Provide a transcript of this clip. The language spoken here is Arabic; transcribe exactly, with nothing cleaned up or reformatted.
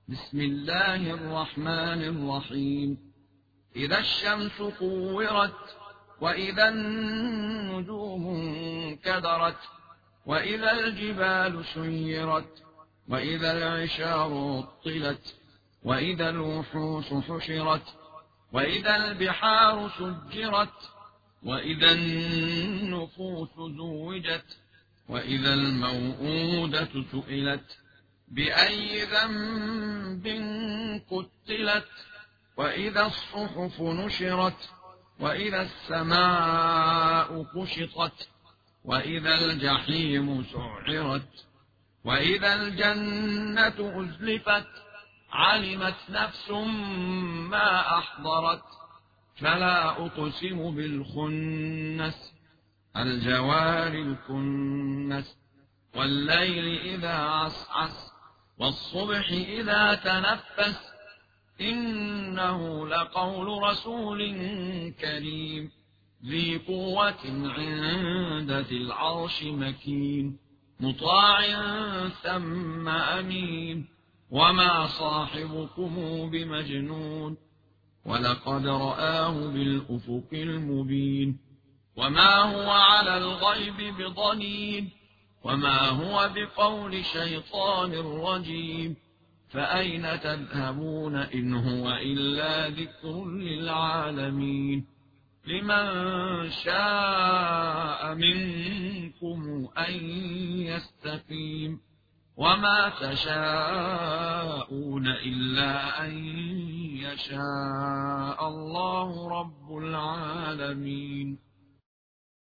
بسم الله الرحمن الرحيم. إذا الشمس كورت، وإذا النجوم انكدرت، وإذا الجبال سيرت، وإذا العشار عطلت، وإذا الوحوش حشرت، وإذا البحار سجرت، وإذا النفوس زوجت، وإذا الموءودة سئلت بأي ذنب قتلت، وإذا الصحف نشرت، وإذا السماء كشطت، وإذا الجحيم سعرت، وإذا الجنة أزلفت، علمت نفس ما أحضرت. فلا أقسم بالخنس، الجوار الكنس، والليل إذا عسعس، والصبح إذا تنفس، إنه لقول رسول كريم ذي قوة عند ذي العرش مكين، مطاع ثم أمين، وما صاحبكم بمجنون، ولقد رآه بالأفق المبين، وما هو على الغيب بضنين، وما هو بقول شيطان رجيم. فأين تذهبون إن هو إلا ذكر للعالمين. لمن شاء منكم أن يستقيم، وما تشاءون إلا أن يشاء الله رب العالمين.